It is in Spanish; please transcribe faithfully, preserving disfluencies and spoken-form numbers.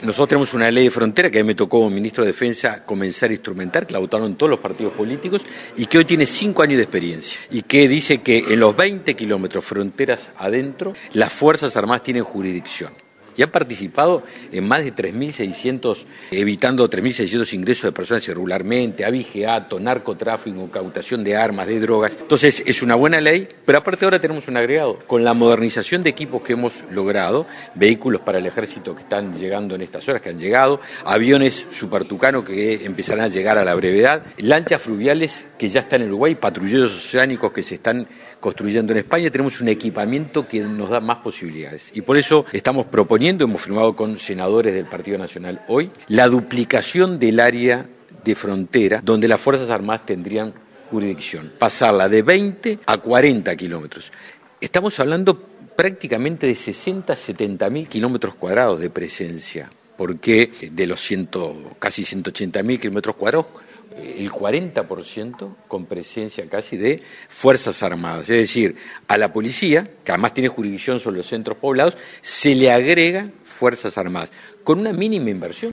Nosotros tenemos una ley de frontera que a mí me tocó como ministro de Defensa comenzar a instrumentar, que la votaron todos los partidos políticos y que hoy tiene cinco años de experiencia y que dice que en los veinte kilómetros fronteras adentro las Fuerzas Armadas tienen jurisdicción. Y han participado en más de tres mil seiscientos, evitando tres mil seiscientos ingresos de personas irregularmente, abigeato, narcotráfico, incautación de armas, de drogas. Entonces es una buena ley, pero aparte ahora tenemos un agregado. Con la modernización de equipos que hemos logrado, vehículos para el ejército que están llegando en estas horas, que han llegado, aviones Super Tucano que empezarán a llegar a la brevedad, lanchas fluviales que ya están en Uruguay, patrulleros oceánicos que se están construyendo en España, tenemos un equipamiento que nos da más posibilidades. Y por eso estamos proponiendo, hemos firmado con senadores del Partido Nacional hoy, la duplicación del área de frontera donde las Fuerzas Armadas tendrían jurisdicción, pasarla de veinte a cuarenta kilómetros. Estamos hablando prácticamente de sesenta, setenta mil kilómetros cuadrados de presencia, porque de los ciento, casi ciento ochenta mil kilómetros cuadrados, el cuarenta por ciento con presencia casi de Fuerzas Armadas. Es decir, a la policía, que además tiene jurisdicción sobre los centros poblados, se le agrega Fuerzas Armadas, con una mínima inversión.